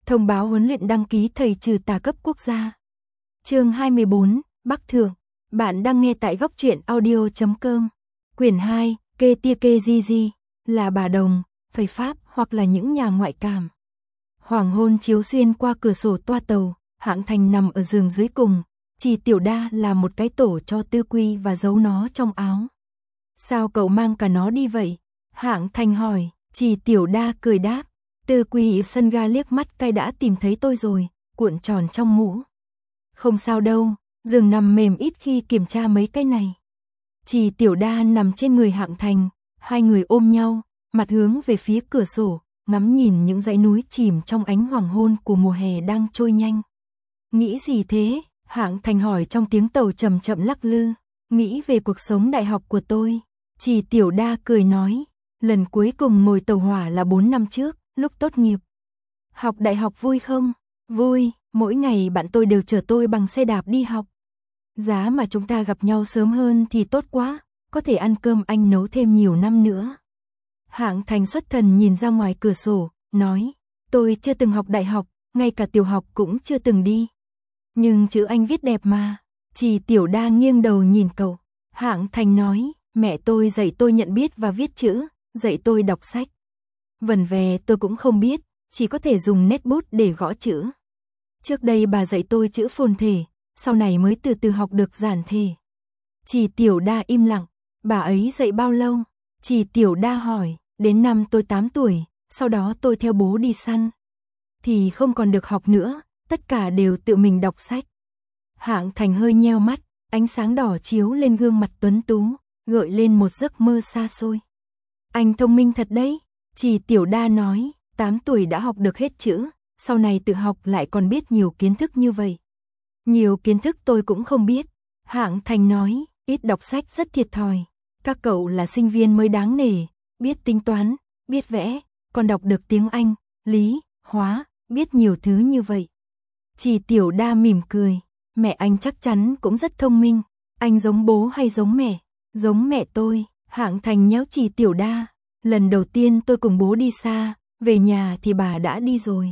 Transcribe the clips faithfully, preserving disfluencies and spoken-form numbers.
Thông báo huấn luyện đăng ký thầy trừ tà cấp quốc gia. Chương hai mươi bốn, Bắc Thượng. Bạn đang nghe tại góc truyện audio chấm com. Quyển hai, Kê Tia Kê Di Di, là bà đồng, phầy Pháp hoặc là những nhà ngoại cảm. Hoàng hôn chiếu xuyên qua cửa sổ toa tàu, Hạng Thành nằm ở giường dưới cùng, Trì Tiểu Đa làm một cái tổ cho Tư Quy và giấu nó trong áo. Sao cậu mang cả nó đi vậy? Hạng Thành hỏi. Trì Tiểu Đa cười đáp. Tư Quy sân ga liếc mắt cay đã tìm thấy tôi rồi, cuộn tròn trong mũ. Không sao đâu, giường nằm mềm ít khi kiểm tra mấy cái này. Trì Tiểu Đa nằm trên người Hạng Thành, hai người ôm nhau, mặt hướng về phía cửa sổ, ngắm nhìn những dãy núi chìm trong ánh hoàng hôn của mùa hè đang trôi nhanh. Nghĩ gì thế? Hạng Thành hỏi trong tiếng tàu chậm chậm lắc lư. Nghĩ về cuộc sống đại học của tôi. Trì Tiểu Đa cười nói, lần cuối cùng ngồi tàu hỏa là bốn năm trước, lúc tốt nghiệp. Học đại học vui không? Vui, mỗi ngày bạn tôi đều chở tôi bằng xe đạp đi học. Giá mà chúng ta gặp nhau sớm hơn thì tốt quá, có thể ăn cơm anh nấu thêm nhiều năm nữa. Hạng Thành xuất thần nhìn ra ngoài cửa sổ, nói, tôi chưa từng học đại học, ngay cả tiểu học cũng chưa từng đi. Nhưng chữ anh viết đẹp mà. Trì Tiểu Đa nghiêng đầu nhìn cậu. Hạng Thành nói, mẹ tôi dạy tôi nhận biết và viết chữ, dạy tôi đọc sách. Vần vè tôi cũng không biết, chỉ có thể dùng nét bút để gõ chữ. Trước đây bà dạy tôi chữ phồn thể, sau này mới từ từ học được giản thể. Trì Tiểu Đa im lặng, bà ấy dạy bao lâu? Trì Tiểu Đa hỏi, đến năm tôi tám tuổi, sau đó tôi theo bố đi săn. Thì không còn được học nữa, tất cả đều tự mình đọc sách. Hạng Thành hơi nheo mắt, ánh sáng đỏ chiếu lên gương mặt tuấn tú, gợi lên một giấc mơ xa xôi. Anh thông minh thật đấy, Trì Tiểu Đa nói, tám tuổi đã học được hết chữ, sau này tự học lại còn biết nhiều kiến thức như vậy. Nhiều kiến thức tôi cũng không biết. Hạng Thành nói, ít đọc sách rất thiệt thòi. Các cậu là sinh viên mới đáng nể, biết tính toán, biết vẽ, còn đọc được tiếng Anh, lý, hóa, biết nhiều thứ như vậy. Trì Tiểu Đa mỉm cười, mẹ anh chắc chắn cũng rất thông minh. Anh giống bố hay giống mẹ? Giống mẹ tôi. Hạng Thành nhéo Trì Tiểu Đa. Lần đầu tiên tôi cùng bố đi xa, về nhà thì bà đã đi rồi.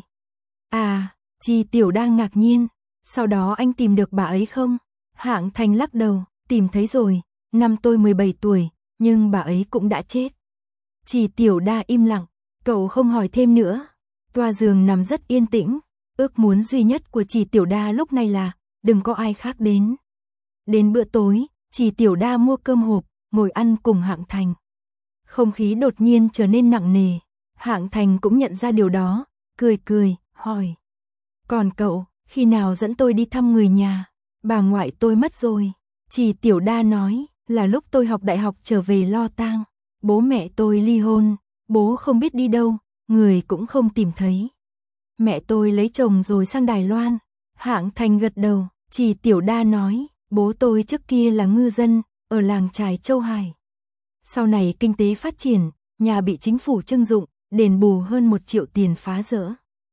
À, Trì Tiểu Đa ngạc nhiên. Sau đó anh tìm được bà ấy không? Hạng Thành lắc đầu, tìm thấy rồi, năm tôi mười bảy tuổi, nhưng bà ấy cũng đã chết. Trì Tiểu Đa im lặng, cậu không hỏi thêm nữa. Toa giường nằm rất yên tĩnh, ước muốn duy nhất của Trì Tiểu Đa lúc này là đừng có ai khác đến. Đến bữa tối, Trì Tiểu Đa mua cơm hộp, ngồi ăn cùng Hạng Thành. Không khí đột nhiên trở nên nặng nề, Hạng Thành cũng nhận ra điều đó, cười cười, hỏi. Còn cậu, khi nào dẫn tôi đi thăm người nhà? Bà ngoại tôi mất rồi. Trì Tiểu Đa nói, là lúc tôi học đại học trở về lo tang. Bố mẹ tôi ly hôn, bố không biết đi đâu, người cũng không tìm thấy. Mẹ tôi lấy chồng rồi sang Đài Loan. Hạng Thành gật đầu, Trì Tiểu Đa nói, bố tôi trước kia là ngư dân, ở làng chài Châu Hải. Sau này kinh tế phát triển, nhà bị chính phủ trưng dụng, đền bù hơn một triệu tiền phá rỡ.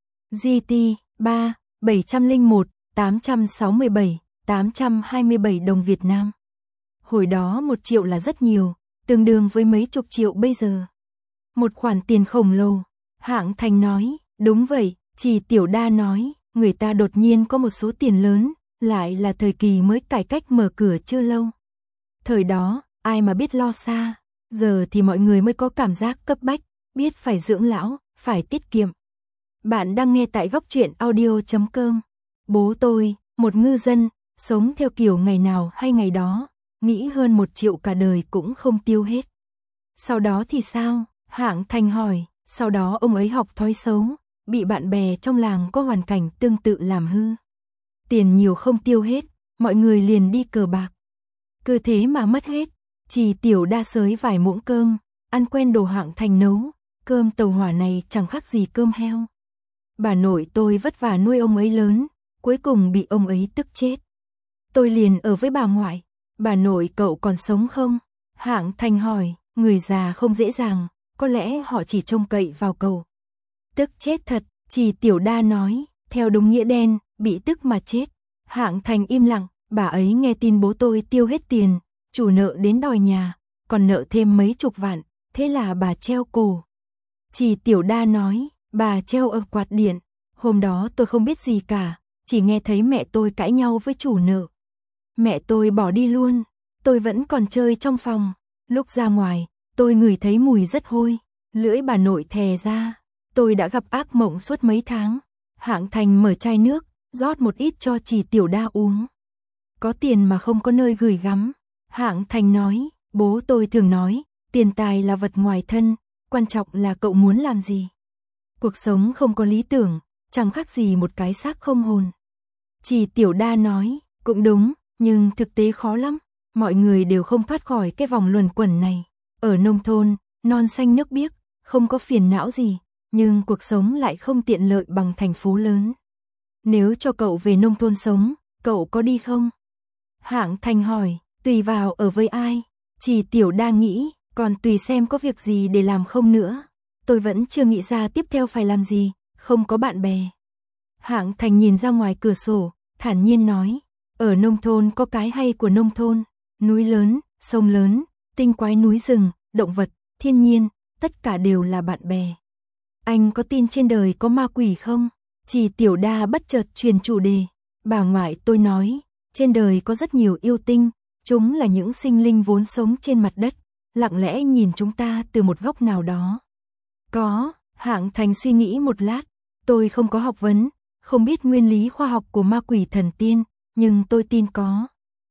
giê tê ba, bảy trăm lẻ một, tám trăm sáu mươi bảy, tám trăm hai mươi bảy đồng Việt Nam. Hồi đó một triệu là rất nhiều, tương đương với mấy chục triệu bây giờ. Một khoản tiền khổng lồ. Hạng Thành nói, đúng vậy. Trì Tiểu Đa nói, người ta đột nhiên có một số tiền lớn, lại là thời kỳ mới cải cách mở cửa chưa lâu. Thời đó, ai mà biết lo xa, giờ thì mọi người mới có cảm giác cấp bách, biết phải dưỡng lão, phải tiết kiệm. Bạn đang nghe tại góc truyện audio chấm com. Bố tôi, một ngư dân, sống theo kiểu ngày nào hay ngày đó, nghĩ hơn một triệu cả đời cũng không tiêu hết. Sau đó thì sao? Hạng Thành hỏi, sau đó ông ấy học thói xấu, bị bạn bè trong làng có hoàn cảnh tương tự làm hư. Tiền nhiều không tiêu hết, mọi người liền đi cờ bạc. Cứ thế mà mất hết. Trì Tiểu Đa xới vài muỗng cơm, ăn quen đồ Hạng Thành nấu, cơm tàu hỏa này chẳng khác gì cơm heo. Bà nội tôi vất vả nuôi ông ấy lớn, cuối cùng bị ông ấy tức chết. Tôi liền ở với bà ngoại. Bà nội cậu còn sống không? Hạng Thành hỏi, người già không dễ dàng, có lẽ họ chỉ trông cậy vào cậu. Tức chết thật, Trì Tiểu Đa nói, theo đúng nghĩa đen, bị tức mà chết. Hạng Thành im lặng, bà ấy nghe tin bố tôi tiêu hết tiền, chủ nợ đến đòi nhà, còn nợ thêm mấy chục vạn, thế là bà treo cổ. Trì Tiểu Đa nói, bà treo ở quạt điện. Hôm đó tôi không biết gì cả, chỉ nghe thấy mẹ tôi cãi nhau với chủ nợ. Mẹ tôi bỏ đi luôn, tôi vẫn còn chơi trong phòng. Lúc ra ngoài, tôi ngửi thấy mùi rất hôi, lưỡi bà nội thè ra. Tôi đã gặp ác mộng suốt mấy tháng. Hạng Thành mở chai nước, rót một ít cho Trì Tiểu Đa uống. Có tiền mà không có nơi gửi gắm. Hạng Thành nói, bố tôi thường nói, tiền tài là vật ngoài thân, quan trọng là cậu muốn làm gì. Cuộc sống không có lý tưởng, chẳng khác gì một cái xác không hồn. Trì Tiểu Đa nói, cũng đúng, nhưng thực tế khó lắm. Mọi người đều không thoát khỏi cái vòng luẩn quẩn này. Ở nông thôn, non xanh nước biếc, không có phiền não gì, nhưng cuộc sống lại không tiện lợi bằng thành phố lớn. Nếu cho cậu về nông thôn sống, cậu có đi không? Hạng Thành hỏi, tùy vào ở với ai. Trì Tiểu Đa nghĩ, còn tùy xem có việc gì để làm không nữa. Tôi vẫn chưa nghĩ ra tiếp theo phải làm gì, không có bạn bè. Hạng Thành nhìn ra ngoài cửa sổ, thản nhiên nói, ở nông thôn có cái hay của nông thôn, núi lớn, sông lớn, tinh quái núi rừng, động vật, thiên nhiên, tất cả đều là bạn bè. Anh có tin trên đời có ma quỷ không? Trì Tiểu Đa bất chợt truyền chủ đề. Bà ngoại tôi nói, trên đời có rất nhiều yêu tinh, chúng là những sinh linh vốn sống trên mặt đất, lặng lẽ nhìn chúng ta từ một góc nào đó. Có, Hạng Thành suy nghĩ một lát, tôi không có học vấn, không biết nguyên lý khoa học của ma quỷ thần tiên, nhưng tôi tin có.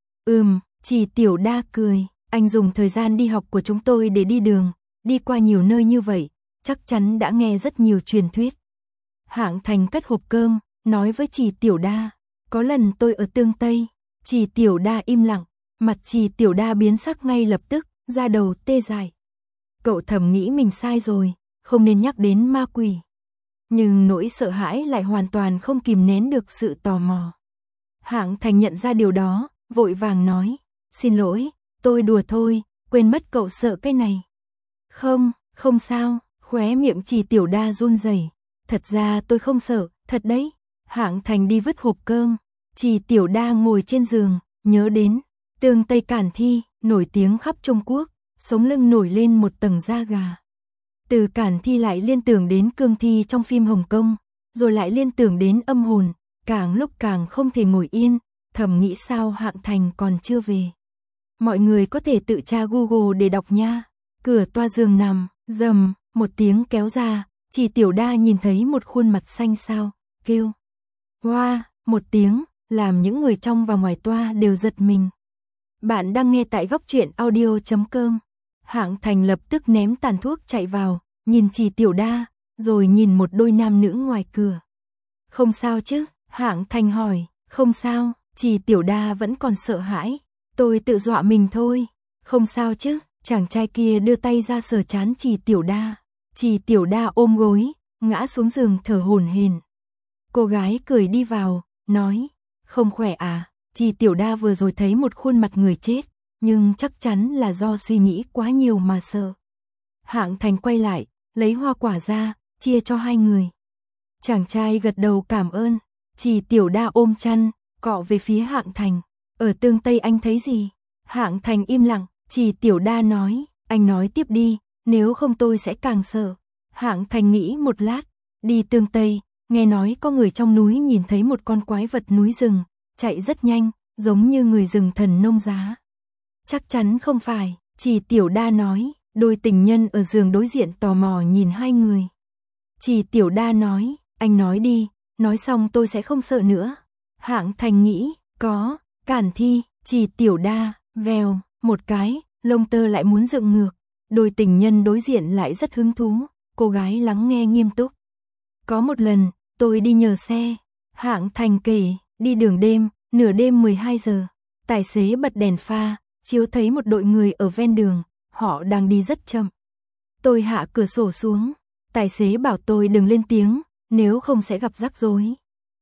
Ừm, Trì Tiểu Đa cười, anh dùng thời gian đi học của chúng tôi để đi đường, đi qua nhiều nơi như vậy, chắc chắn đã nghe rất nhiều truyền thuyết. Hạng Thành cất hộp cơm, nói với Trì Tiểu Đa, có lần tôi ở Tương Tây. Trì Tiểu Đa im lặng, mặt Trì Tiểu Đa biến sắc ngay lập tức, da đầu tê dại. Cậu thầm nghĩ mình sai rồi, không nên nhắc đến ma quỷ. Nhưng nỗi sợ hãi lại hoàn toàn không kìm nén được sự tò mò. Hạng Thành nhận ra điều đó, vội vàng nói, xin lỗi, tôi đùa thôi, quên mất cậu sợ cái này. Không, không sao, khóe miệng Trì Tiểu Đa run rẩy. Thật ra tôi không sợ, thật đấy. Hạng Thành đi vứt hộp cơm. Trì Tiểu Đa ngồi trên giường, nhớ đến Tương Tây Cản Thi, nổi tiếng khắp Trung Quốc, sống lưng nổi lên một tầng da gà. Từ Cản Thi lại liên tưởng đến Cương Thi trong phim Hồng Kông, rồi lại liên tưởng đến âm hồn, càng lúc càng không thể ngồi yên, thầm nghĩ sao Hạng Thành còn chưa về. Mọi người có thể tự tra Google để đọc nha. Cửa toa giường nằm, rầm, một tiếng kéo ra, Trì Tiểu Đa nhìn thấy một khuôn mặt xanh xao, kêu. Hoa, một tiếng, làm những người trong và ngoài toa đều giật mình. Bạn đang nghe tại góc truyện audio chấm com. Hạng Thành lập tức ném tàn thuốc chạy vào, nhìn Trì Tiểu Đa, rồi nhìn một đôi nam nữ ngoài cửa. Không sao chứ? Hạng Thành hỏi. Không sao, Trì Tiểu Đa vẫn còn sợ hãi. Tôi tự dọa mình thôi. Không sao chứ? Chàng trai kia đưa tay ra sờ trán Trì Tiểu Đa. Trì Tiểu Đa ôm gối, ngã xuống giường thở hổn hển. Cô gái cười đi vào, nói, không khỏe à? Trì Tiểu Đa vừa rồi thấy một khuôn mặt người chết, nhưng chắc chắn là do suy nghĩ quá nhiều mà sợ. Hạng Thành quay lại, lấy hoa quả ra, chia cho hai người. Chàng trai gật đầu cảm ơn. Trì Tiểu Đa ôm chăn, cọ về phía Hạng Thành. Ở Tương Tây anh thấy gì? Hạng Thành im lặng. Trì Tiểu Đa nói, anh nói tiếp đi, nếu không tôi sẽ càng sợ. Hạng Thành nghĩ một lát, đi Tương Tây, nghe nói có người trong núi nhìn thấy một con quái vật núi rừng, chạy rất nhanh, giống như người rừng thần nông giá. Chắc chắn không phải, Trì Tiểu Đa nói. Đôi tình nhân ở giường đối diện tò mò nhìn hai người. Trì Tiểu Đa nói, anh nói đi, nói xong tôi sẽ không sợ nữa. Hạng Thành nghĩ, có, Cản Thi. Trì Tiểu Đa, vèo, một cái, lông tơ lại muốn dựng ngược. Đôi tình nhân đối diện lại rất hứng thú, cô gái lắng nghe nghiêm túc. Có một lần, tôi đi nhờ xe. Hạng Thành kể, đi đường đêm, nửa đêm mười hai giờ. Tài xế bật đèn pha, chiếu thấy một đội người ở ven đường. Họ đang đi rất chậm. Tôi hạ cửa sổ xuống. Tài xế bảo tôi đừng lên tiếng, nếu không sẽ gặp rắc rối.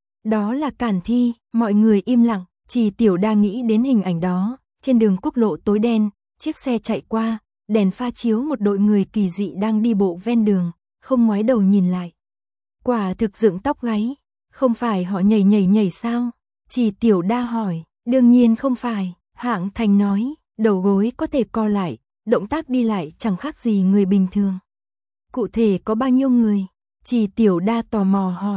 Đó là Cản Thi, mọi người im lặng. Trì Tiểu Đa nghĩ đến hình ảnh đó. Trên đường quốc lộ tối đen, chiếc xe chạy qua, đèn pha chiếu một đội người kỳ dị đang đi bộ ven đường, không ngoái đầu nhìn lại. Quả thực dựng tóc gáy. Không phải họ nhảy nhảy nhảy sao? Trì Tiểu Đa hỏi. Đương nhiên không phải, Hạng Thành nói, đầu gối có thể co lại. Động tác đi lại chẳng khác gì người bình thường. Cụ thể có bao nhiêu người? Trì Tiểu Đa tò mò hỏi.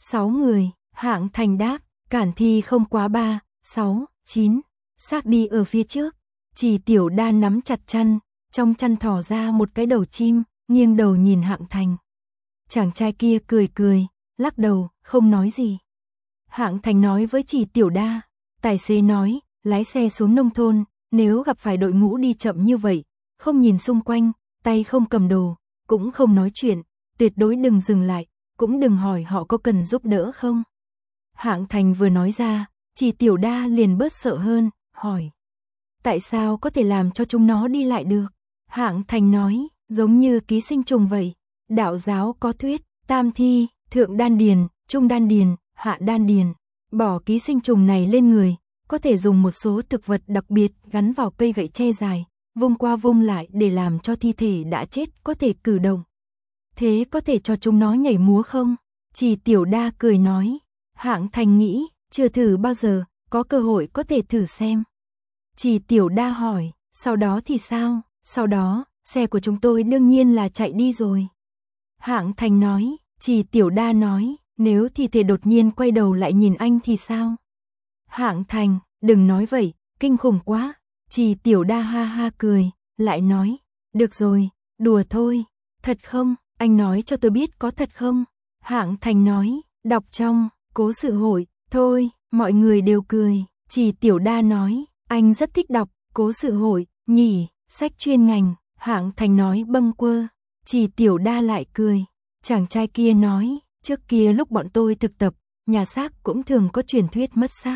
sáu người, Hạng Thành đáp, Cản Thi không quá ba, sáu, chín, xác đi ở phía trước. Chỉ Tiểu Đa nắm chặt chăn, trong chăn thò ra một cái đầu chim, nghiêng đầu nhìn Hạng Thành. Chàng trai kia cười cười, lắc đầu, không nói gì. Hạng Thành nói với Chỉ Tiểu Đa, tài xế nói, lái xe xuống nông thôn, nếu gặp phải đội ngũ đi chậm như vậy, không nhìn xung quanh, tay không cầm đồ, cũng không nói chuyện, tuyệt đối đừng dừng lại, cũng đừng hỏi họ có cần giúp đỡ không. Hạng Thành vừa nói ra, Chỉ Tiểu Đa liền bớt sợ hơn, hỏi. Tại sao có thể làm cho chúng nó đi lại được? Hạng Thành nói, giống như ký sinh trùng vậy. Đạo giáo có thuyết, tam thi, thượng đan điền, trung đan điền, hạ đan điền. Bỏ ký sinh trùng này lên người, có thể dùng một số thực vật đặc biệt gắn vào cây gậy tre dài, vung qua vung lại để làm cho thi thể đã chết có thể cử động. Thế có thể cho chúng nó nhảy múa không? Chỉ Tiểu Đa cười nói. Hạng Thành nghĩ, chưa thử bao giờ, có cơ hội có thể thử xem. Chỉ Tiểu Đa hỏi, sau đó thì sao? Sau đó, xe của chúng tôi đương nhiên là chạy đi rồi. Hạng Thành nói, Chỉ Tiểu Đa nói, nếu thi thể đột nhiên quay đầu lại nhìn anh thì sao? Hạng Thành, đừng nói vậy, kinh khủng quá. Chỉ Tiểu Đa ha ha cười, lại nói, được rồi, đùa thôi. Thật không? Anh nói cho tôi biết có thật không? Hạng Thành nói, đọc trong Cố Sự Hội, thôi, mọi người đều cười. Chỉ Tiểu Đa nói, anh rất thích đọc Cố Sự Hội, nhỉ, sách chuyên ngành. Hạng Thành nói bâng quơ. Chỉ Tiểu Đa lại cười. Chàng trai kia nói, trước kia lúc bọn tôi thực tập, nhà xác cũng thường có truyền thuyết mất xác.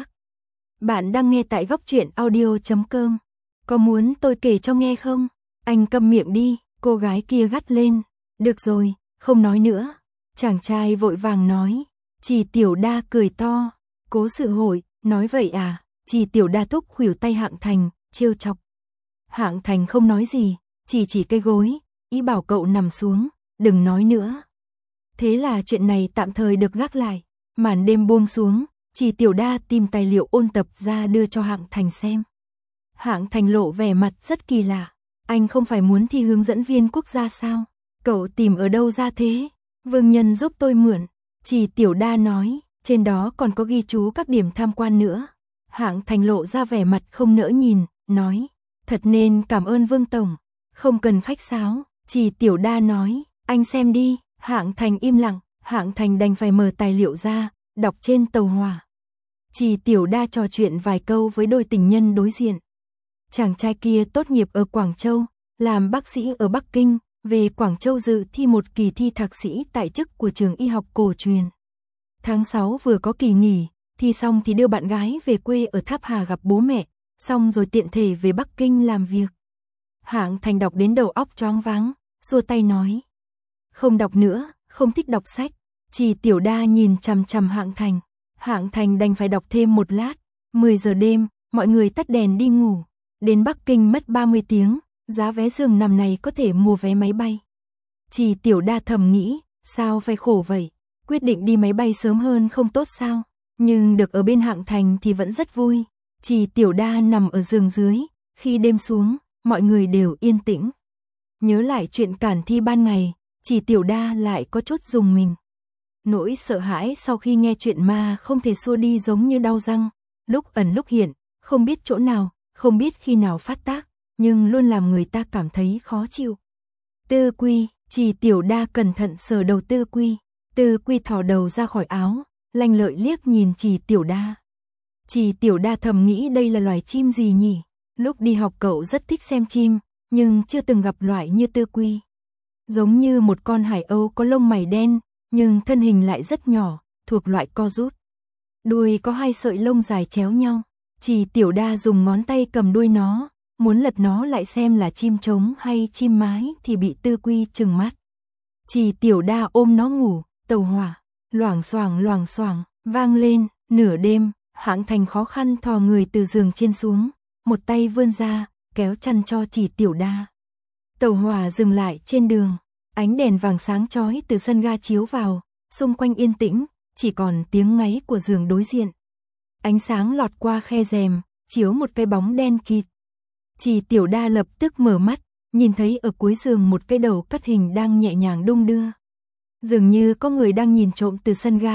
Bạn đang nghe tại góc truyện audio chấm com. Có muốn tôi kể cho nghe không? Anh câm miệng đi, cô gái kia gắt lên. Được rồi, không nói nữa. Chàng trai vội vàng nói. Chỉ Tiểu Đa cười to. Cố Sự Hội, nói vậy à? Chỉ Tiểu Đa thúc khuỷu tay Hạng Thành, trêu chọc. Hạng Thành không nói gì, chỉ chỉ cây gối, ý bảo cậu nằm xuống, đừng nói nữa. Thế là chuyện này tạm thời được gác lại. Màn đêm buông xuống, Chỉ Tiểu Đa tìm tài liệu ôn tập ra đưa cho Hạng Thành xem. Hạng Thành lộ vẻ mặt rất kỳ lạ. Anh không phải muốn thi hướng dẫn viên quốc gia sao? Cậu tìm ở đâu ra thế? Vương Nhân giúp tôi mượn. Chỉ Tiểu Đa nói, trên đó còn có ghi chú các điểm tham quan nữa. Hạng Thành lộ ra vẻ mặt không nỡ nhìn, nói, thật nên cảm ơn Vương Tổng. Không cần khách sáo. Chỉ Tiểu Đa nói, anh xem đi. Hạng Thành im lặng, Hạng Thành đành phải mở tài liệu ra, đọc trên tàu hỏa. Chỉ Tiểu Đa trò chuyện vài câu với đôi tình nhân đối diện. Chàng trai kia tốt nghiệp ở Quảng Châu, làm bác sĩ ở Bắc Kinh, về Quảng Châu dự thi một kỳ thi thạc sĩ tại chức của trường y học cổ truyền. Tháng sáu vừa có kỳ nghỉ, thi xong thì đưa bạn gái về quê ở Tháp Hà gặp bố mẹ, xong rồi tiện thể về Bắc Kinh làm việc. Hạng Thành đọc đến đầu óc choáng váng, xua tay nói. Không đọc nữa, không thích đọc sách. Chỉ Tiểu Đa nhìn chằm chằm Hạng Thành. Hạng Thành đành phải đọc thêm một lát. mười giờ đêm, mọi người tắt đèn đi ngủ. Đến Bắc Kinh mất ba mươi tiếng, giá vé giường nằm này có thể mua vé máy bay. Chỉ Tiểu Đa thầm nghĩ, sao phải khổ vậy? Quyết định đi máy bay sớm hơn không tốt sao? Nhưng được ở bên Hạng Thành thì vẫn rất vui. Chỉ Tiểu Đa nằm ở giường dưới, khi đêm xuống, mọi người đều yên tĩnh. Nhớ lại chuyện Cản Thi ban ngày, Chỉ Tiểu Đa lại có chút rùng mình. Nỗi sợ hãi sau khi nghe chuyện ma không thể xua đi giống như đau răng, lúc ẩn lúc hiện, không biết chỗ nào, không biết khi nào phát tác, nhưng luôn làm người ta cảm thấy khó chịu. Tư Quy, Chỉ Tiểu Đa cẩn thận sờ đầu Tư Quy. Tư Quy thò đầu ra khỏi áo, lanh lợi liếc nhìn Chỉ Tiểu Đa. Chỉ Tiểu Đa thầm nghĩ đây là loài chim gì nhỉ? Lúc đi học cậu rất thích xem chim, nhưng chưa từng gặp loại như Tư Quy. Giống như một con hải âu có lông mày đen, nhưng thân hình lại rất nhỏ, thuộc loại co rút. Đuôi có hai sợi lông dài chéo nhau. Chỉ Tiểu Đa dùng ngón tay cầm đuôi nó, muốn lật nó lại xem là chim trống hay chim mái thì bị Tư Quy trừng mắt. Chỉ Tiểu Đa ôm nó ngủ, tàu hỏa, loảng xoảng loảng xoảng, vang lên, nửa đêm, Hạng Thành khó khăn thò người từ giường trên xuống, một tay vươn ra, kéo chăn cho Chỉ Tiểu Đa. Tàu hỏa dừng lại trên đường, ánh đèn vàng sáng chói từ sân ga chiếu vào, xung quanh yên tĩnh, chỉ còn tiếng ngáy của giường đối diện. Ánh sáng lọt qua khe rèm, chiếu một cái bóng đen kịt. Chỉ Tiểu Đa lập tức mở mắt, nhìn thấy ở cuối giường một cái đầu cắt hình đang nhẹ nhàng đung đưa. Dường như có người đang nhìn trộm từ sân ga,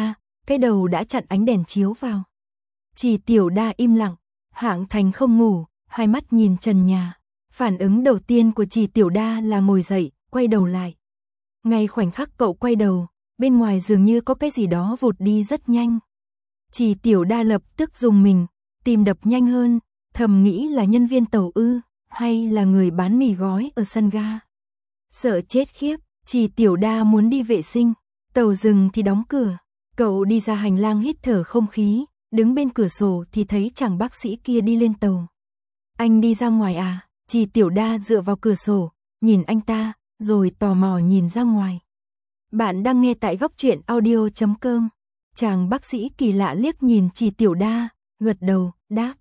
cái đầu đã chặn ánh đèn chiếu vào. Chỉ Tiểu Đa im lặng, Hạng Thành không ngủ, hai mắt nhìn trần nhà. Phản ứng đầu tiên của Chỉ Tiểu Đa là ngồi dậy, quay đầu lại. Ngay khoảnh khắc cậu quay đầu, bên ngoài dường như có cái gì đó vụt đi rất nhanh. Chỉ Tiểu Đa lập tức rùng mình, tim đập nhanh hơn, thầm nghĩ là nhân viên tàu ư, hay là người bán mì gói ở sân ga. Sợ chết khiếp, Chỉ Tiểu Đa muốn đi vệ sinh, tàu dừng thì đóng cửa. Cậu đi ra hành lang hít thở không khí, đứng bên cửa sổ thì thấy chàng bác sĩ kia đi lên tàu. Anh đi ra ngoài à? Chỉ Tiểu Đa dựa vào cửa sổ, nhìn anh ta, rồi tò mò nhìn ra ngoài. Bạn đang nghe tại góc truyện audio chấm com. Chàng bác sĩ kỳ lạ liếc nhìn Chỉ Tiểu Đa, gật đầu, đáp.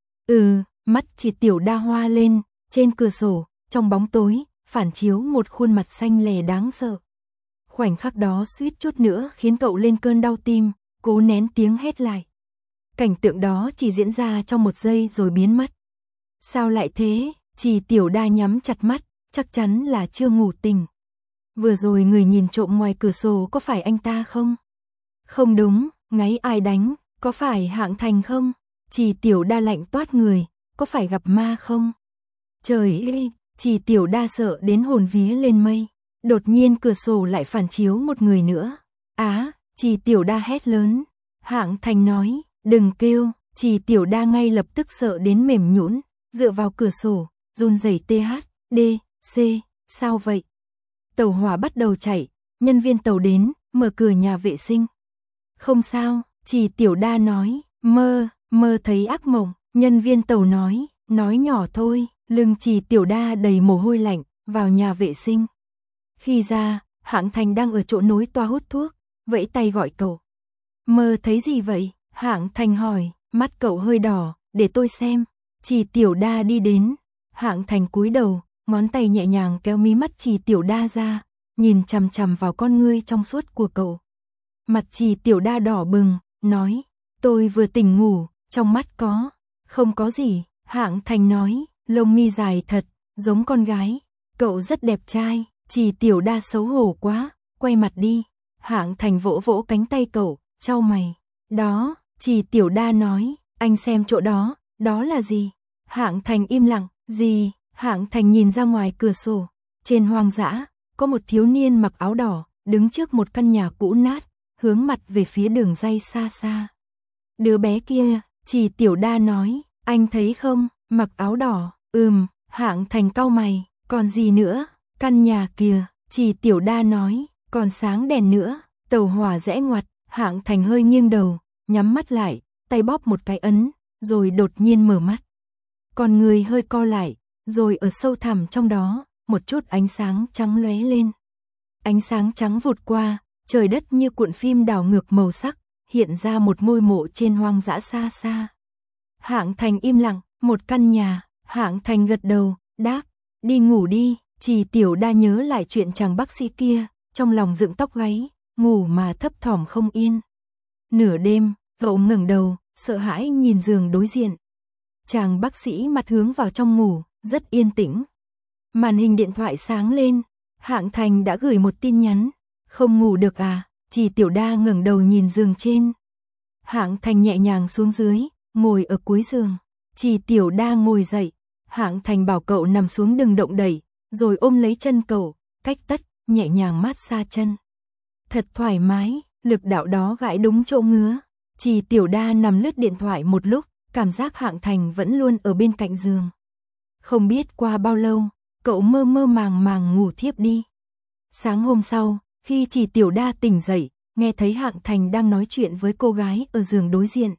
Ừ, mắt Chỉ Tiểu Đa hoa lên, trên cửa sổ, trong bóng tối, phản chiếu một khuôn mặt xanh lè đáng sợ. Khoảnh khắc đó suýt chút nữa khiến cậu lên cơn đau tim, cố nén tiếng hét lại. Cảnh tượng đó chỉ diễn ra trong một giây rồi biến mất. Sao lại thế? Chỉ Tiểu Đa nhắm chặt mắt, chắc chắn là chưa ngủ tỉnh. Vừa rồi người nhìn trộm ngoài cửa sổ có phải anh ta không? Không đúng, ngáy ai đánh, có phải Hạng Thành không? Chỉ Tiểu Đa lạnh toát người, có phải gặp ma không? Trời ơi, Chỉ Tiểu Đa sợ đến hồn vía lên mây. Đột nhiên cửa sổ lại phản chiếu một người nữa. Á, Chỉ Tiểu Đa hét lớn. Hạng Thành nói, đừng kêu. Chỉ Tiểu Đa ngay lập tức sợ đến mềm nhũn, dựa vào cửa sổ, run rẩy tê hát, đê, xê, sao vậy? Tàu hỏa bắt đầu chạy, nhân viên tàu đến, mở cửa nhà vệ sinh. Không sao, Chỉ Tiểu Đa nói, mơ, mơ thấy ác mộng. Nhân viên tàu nói, nói nhỏ thôi. Lưng Chỉ Tiểu Đa đầy mồ hôi lạnh, vào nhà vệ sinh. Khi ra, Hạng Thành đang ở chỗ nối toa hút thuốc, vẫy tay gọi cậu. Mơ thấy gì vậy? Hạng Thành hỏi, mắt cậu hơi đỏ, để tôi xem. Chỉ Tiểu Đa đi đến, Hạng Thành cúi đầu, ngón tay nhẹ nhàng kéo mí mắt Chỉ Tiểu Đa ra, nhìn chằm chằm vào con ngươi trong suốt của cậu. Mặt Chỉ Tiểu Đa đỏ bừng, nói, tôi vừa tỉnh ngủ, trong mắt có, không có gì. Hạng Thành nói, lông mi dài thật, giống con gái, cậu rất đẹp trai. Chỉ Tiểu Đa xấu hổ quá, quay mặt đi. Hạng Thành vỗ vỗ cánh tay cậu, chau mày. Đó, Chỉ Tiểu Đa nói, anh xem chỗ đó, đó là gì? Hạng Thành im lặng, gì? Hạng Thành nhìn ra ngoài cửa sổ, trên hoang dã, có một thiếu niên mặc áo đỏ, đứng trước một căn nhà cũ nát, hướng mặt về phía đường ray xa xa. Đứa bé kia, Chỉ Tiểu Đa nói, anh thấy không, mặc áo đỏ, ừm, Hạng Thành cau mày, còn gì nữa? Căn nhà kìa, Chỉ Tiểu Đa nói, còn sáng đèn nữa. Tàu hỏa rẽ ngoặt, Hạng Thành hơi nghiêng đầu, nhắm mắt lại, tay bóp một cái ấn, rồi đột nhiên mở mắt. Con người hơi co lại, rồi ở sâu thẳm trong đó, một chút ánh sáng trắng lóe lên. Ánh sáng trắng vụt qua, trời đất như cuộn phim đảo ngược màu sắc, hiện ra một ngôi mộ trên hoang dã xa xa. Hạng Thành im lặng, một căn nhà. Hạng Thành gật đầu, đáp, đi ngủ đi. Chỉ Tiểu Đa nhớ lại chuyện chàng bác sĩ kia, trong lòng dựng tóc gáy, ngủ mà thấp thỏm không yên. Nửa đêm, cậu ngẩng đầu, sợ hãi nhìn giường đối diện. Chàng bác sĩ mặt hướng vào trong ngủ, rất yên tĩnh. Màn hình điện thoại sáng lên, Hạng Thành đã gửi một tin nhắn, không ngủ được à? Chỉ Tiểu Đa ngẩng đầu nhìn giường trên. Hạng Thành nhẹ nhàng xuống dưới, ngồi ở cuối giường. Chỉ Tiểu Đa ngồi dậy, Hạng Thành bảo cậu nằm xuống đừng động đậy, rồi ôm lấy chân cậu, cách tất, nhẹ nhàng mát xa chân. Thật thoải mái, lực đạo đó gãi đúng chỗ ngứa. Chỉ Tiểu Đa nằm lướt điện thoại một lúc, cảm giác Hạng Thành vẫn luôn ở bên cạnh giường. Không biết qua bao lâu, cậu mơ mơ màng màng ngủ thiếp đi. Sáng hôm sau, khi Chỉ Tiểu Đa tỉnh dậy, nghe thấy Hạng Thành đang nói chuyện với cô gái ở giường đối diện.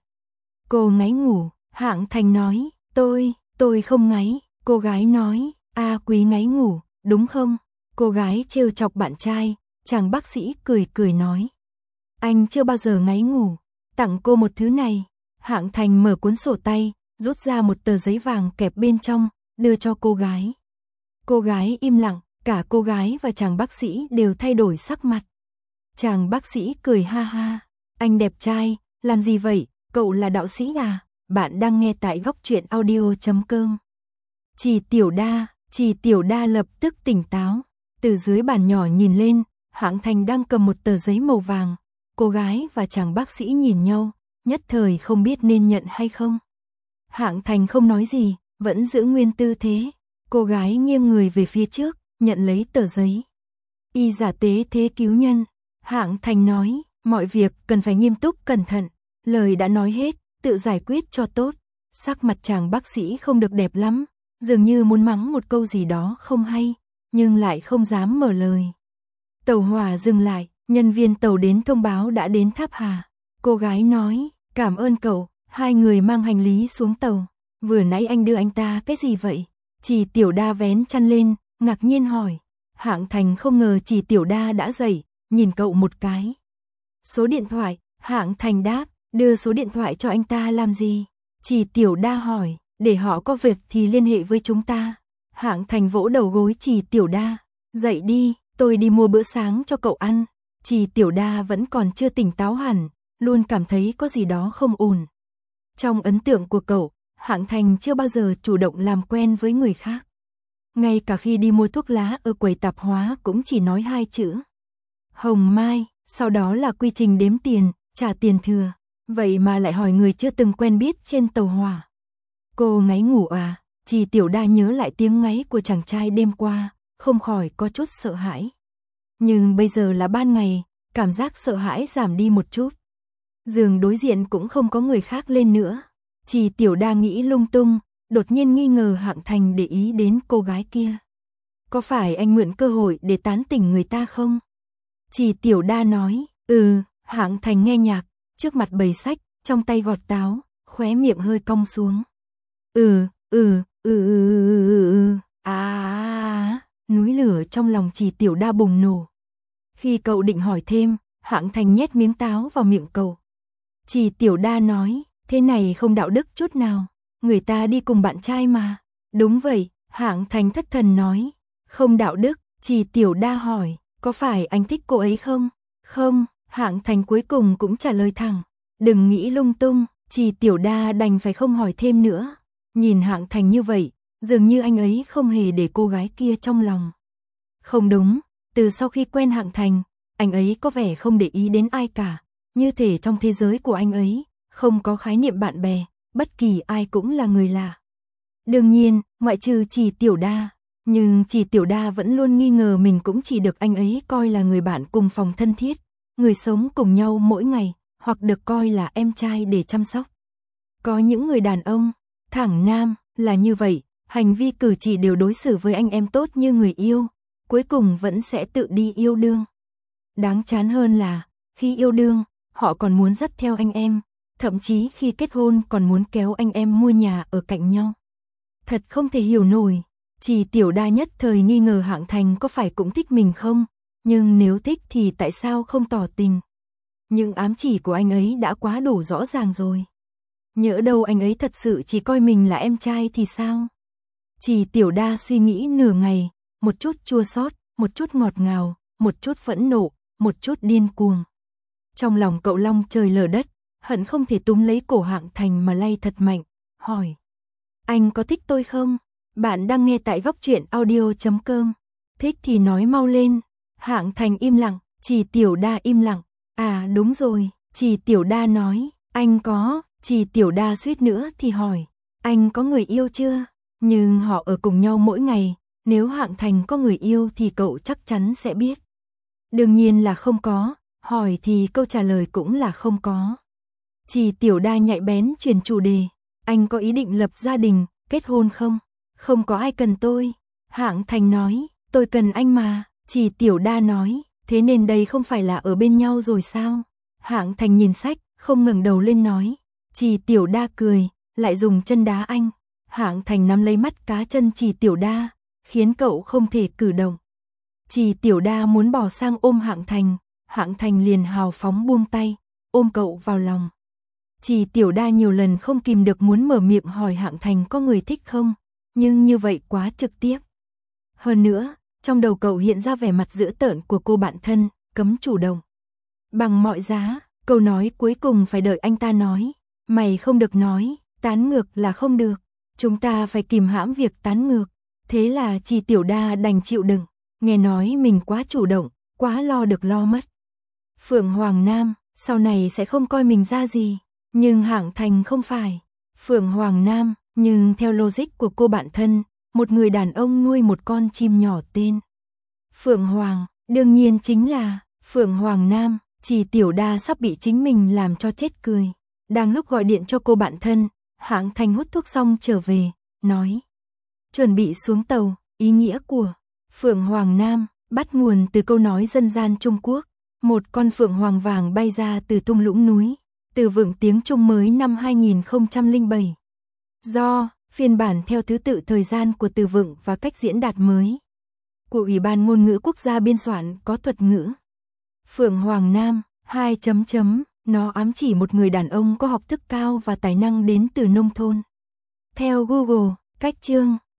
Cô ngáy ngủ, Hạng Thành nói, tôi, tôi không ngáy. Cô gái nói, a Quý ngáy ngủ, đúng không? Cô gái trêu chọc bạn trai, chàng bác sĩ cười cười nói. Anh chưa bao giờ ngáy ngủ, tặng cô một thứ này. Hạng Thành mở cuốn sổ tay, rút ra một tờ giấy vàng kẹp bên trong, đưa cho cô gái. Cô gái im lặng, cả cô gái và chàng bác sĩ đều thay đổi sắc mặt. Chàng bác sĩ cười ha ha, anh đẹp trai, làm gì vậy, cậu là đạo sĩ à? Bạn đang nghe tại góc truyện audio chấm com. Chỉ Tiểu Đa, Chỉ Tiểu Đa lập tức tỉnh táo, từ dưới bàn nhỏ nhìn lên, Hạng Thành đang cầm một tờ giấy màu vàng. cô gái và chàng bác sĩ nhìn nhau, nhất thời không biết nên nhận hay không. Hạng Thành không nói gì, vẫn giữ nguyên tư thế. Cô gái nghiêng người về phía trước, nhận lấy tờ giấy. Y giả tế thế cứu nhân. Hạng Thành nói, mọi việc cần phải nghiêm túc cẩn thận. Lời đã nói hết, tự giải quyết cho tốt. Sắc mặt chàng bác sĩ không được đẹp lắm, dường như muốn mắng một câu gì đó không hay, nhưng lại không dám mở lời. Tàu hỏa dừng lại, nhân viên tàu đến thông báo đã đến Tháp Hà. Cô gái nói, cảm ơn cậu. Hai người mang hành lý xuống tàu. Vừa nãy anh đưa anh ta cái gì vậy? Chị Tiểu Đa vén chăn lên, ngạc nhiên hỏi. Hạng Thành không ngờ chị Tiểu Đa đã dậy, nhìn cậu một cái. Số điện thoại, Hạng Thành đáp, đưa số điện thoại cho anh ta làm gì? Chị Tiểu Đa hỏi, để họ có việc thì liên hệ với chúng ta. Hạng Thành vỗ đầu gối chị Tiểu Đa, dậy đi, tôi đi mua bữa sáng cho cậu ăn. Chị Tiểu Đa vẫn còn chưa tỉnh táo hẳn, luôn cảm thấy có gì đó không ổn. Trong ấn tượng của cậu, Hạng Thành chưa bao giờ chủ động làm quen với người khác. Ngay cả khi đi mua thuốc lá ở quầy tạp hóa cũng chỉ nói hai chữ. Hồng Mai, sau đó là quy trình đếm tiền, trả tiền thừa. Vậy mà lại hỏi người chưa từng quen biết trên tàu hỏa. Cô ngáy ngủ à? Chị Tiểu Đa nhớ lại tiếng ngáy của chàng trai đêm qua, không khỏi có chút sợ hãi. Nhưng bây giờ là ban ngày, cảm giác sợ hãi giảm đi một chút. Giường đối diện cũng không có người khác lên nữa. Chị Tiểu Đa nghĩ lung tung, đột nhiên nghi ngờ Hạng Thành để ý đến cô gái kia. Có phải anh mượn cơ hội để tán tỉnh người ta không? Chị Tiểu Đa nói, ừ. Hạng Thành nghe nhạc, trước mặt bày sách, trong tay gọt táo, khóe miệng hơi cong xuống. Ừ, ừ, ừ, ừ, ừ, ừ, à, núi lửa trong lòng chị Tiểu Đa bùng nổ. Khi cậu định hỏi thêm, Hạng Thành nhét miếng táo vào miệng cậu. Chị Tiểu Đa nói, thế này không đạo đức chút nào, người ta đi cùng bạn trai mà. Đúng vậy, Hạng Thành thất thần nói, không đạo đức. Chị Tiểu Đa hỏi, có phải anh thích cô ấy không? Không, Hạng Thành cuối cùng cũng trả lời thẳng. Đừng nghĩ lung tung. Chị Tiểu Đa đành phải không hỏi thêm nữa. Nhìn Hạng Thành như vậy, dường như anh ấy không hề để cô gái kia trong lòng. Không đúng, từ sau khi quen Hạng Thành, anh ấy có vẻ không để ý đến ai cả. Như thể trong thế giới của anh ấy, không có khái niệm bạn bè, bất kỳ ai cũng là người lạ. Đương nhiên, ngoại trừ chị Tiểu Đa, nhưng chị Tiểu Đa vẫn luôn nghi ngờ mình cũng chỉ được anh ấy coi là người bạn cùng phòng thân thiết, người sống cùng nhau mỗi ngày, hoặc được coi là em trai để chăm sóc. Có những người đàn ông, thẳng nam, là như vậy, hành vi cử chỉ đều đối xử với anh em tốt như người yêu, cuối cùng vẫn sẽ tự đi yêu đương. Đáng chán hơn là, khi yêu đương, họ còn muốn dắt theo anh em, thậm chí khi kết hôn còn muốn kéo anh em mua nhà ở cạnh nhau. Thật không thể hiểu nổi, chị Tiểu Đa nhất thời nghi ngờ Hạng Thành có phải cũng thích mình không, nhưng nếu thích thì tại sao không tỏ tình. Những ám chỉ của anh ấy đã quá đủ rõ ràng rồi. Nhỡ đâu anh ấy thật sự chỉ coi mình là em trai thì sao? Chị Tiểu Đa suy nghĩ nửa ngày, một chút chua xót, một chút ngọt ngào, một chút phẫn nộ, một chút điên cuồng. Trong lòng cậu long trời lở đất, hận không thể túm lấy cổ Hạng Thành mà lay thật mạnh, hỏi. Anh có thích tôi không? Bạn đang nghe tại góc truyện audio chấm com. Thích thì nói mau lên. Hạng Thành im lặng, chị Tiểu Đa im lặng. À đúng rồi, chị Tiểu Đa nói, anh có. Chị Tiểu Đa suýt nữa thì hỏi, anh có người yêu chưa? Nhưng họ ở cùng nhau mỗi ngày, nếu Hạng Thành có người yêu thì cậu chắc chắn sẽ biết. Đương nhiên là không có, hỏi thì câu trả lời cũng là không có. Chị Tiểu Đa nhạy bén chuyển chủ đề, anh có ý định lập gia đình, kết hôn không? Không có ai cần tôi. Hạng Thành nói, tôi cần anh mà. Chị Tiểu Đa nói, thế nên đây không phải là ở bên nhau rồi sao? Hạng Thành nhìn sách, không ngẩng đầu lên nói. Chị Tiểu Đa cười, lại dùng chân đá anh. Hạng Thành nắm lấy mắt cá chân chị Tiểu Đa, khiến cậu không thể cử động. Chị Tiểu Đa muốn bỏ sang ôm Hạng Thành, Hạng Thành liền hào phóng buông tay, ôm cậu vào lòng. Chị Tiểu Đa nhiều lần không kìm được muốn mở miệng hỏi Hạng Thành có người thích không, nhưng như vậy quá trực tiếp. Hơn nữa, trong đầu cậu hiện ra vẻ mặt dữ tợn của cô bạn thân, cấm chủ động. Bằng mọi giá, câu nói cuối cùng phải đợi anh ta nói. Mày không được nói, tán ngược là không được. Chúng ta phải kìm hãm việc tán ngược. Thế là chị Tiểu Đa đành chịu đựng. Nghe nói mình quá chủ động, quá lo được lo mất. Phượng Hoàng Nam, sau này sẽ không coi mình ra gì. Nhưng Hạng Thành không phải. Phượng Hoàng Nam, nhưng theo logic của cô bạn thân, một người đàn ông nuôi một con chim nhỏ tên Phượng Hoàng, đương nhiên chính là Phượng Hoàng Nam. Chỉ Tiểu Đa sắp bị chính mình làm cho chết cười. Đang lúc gọi điện cho cô bạn thân, Hạng Thành hút thuốc xong trở về, nói. Chuẩn bị xuống tàu, ý nghĩa của Phượng Hoàng Nam, bắt nguồn từ câu nói dân gian Trung Quốc. Một con phượng hoàng vàng bay ra từ thung lũng núi, từ vựng tiếng Trung mới năm hai nghìn không trăm lẻ bảy. Do, phiên bản theo thứ tự thời gian của từ vựng và cách diễn đạt mới của Ủy ban Ngôn ngữ Quốc gia biên soạn có thuật ngữ. Phượng Hoàng Nam, hai chấm chấm, nó ám chỉ một người đàn ông có học thức cao và tài năng đến từ nông thôn. Theo Google, cách chương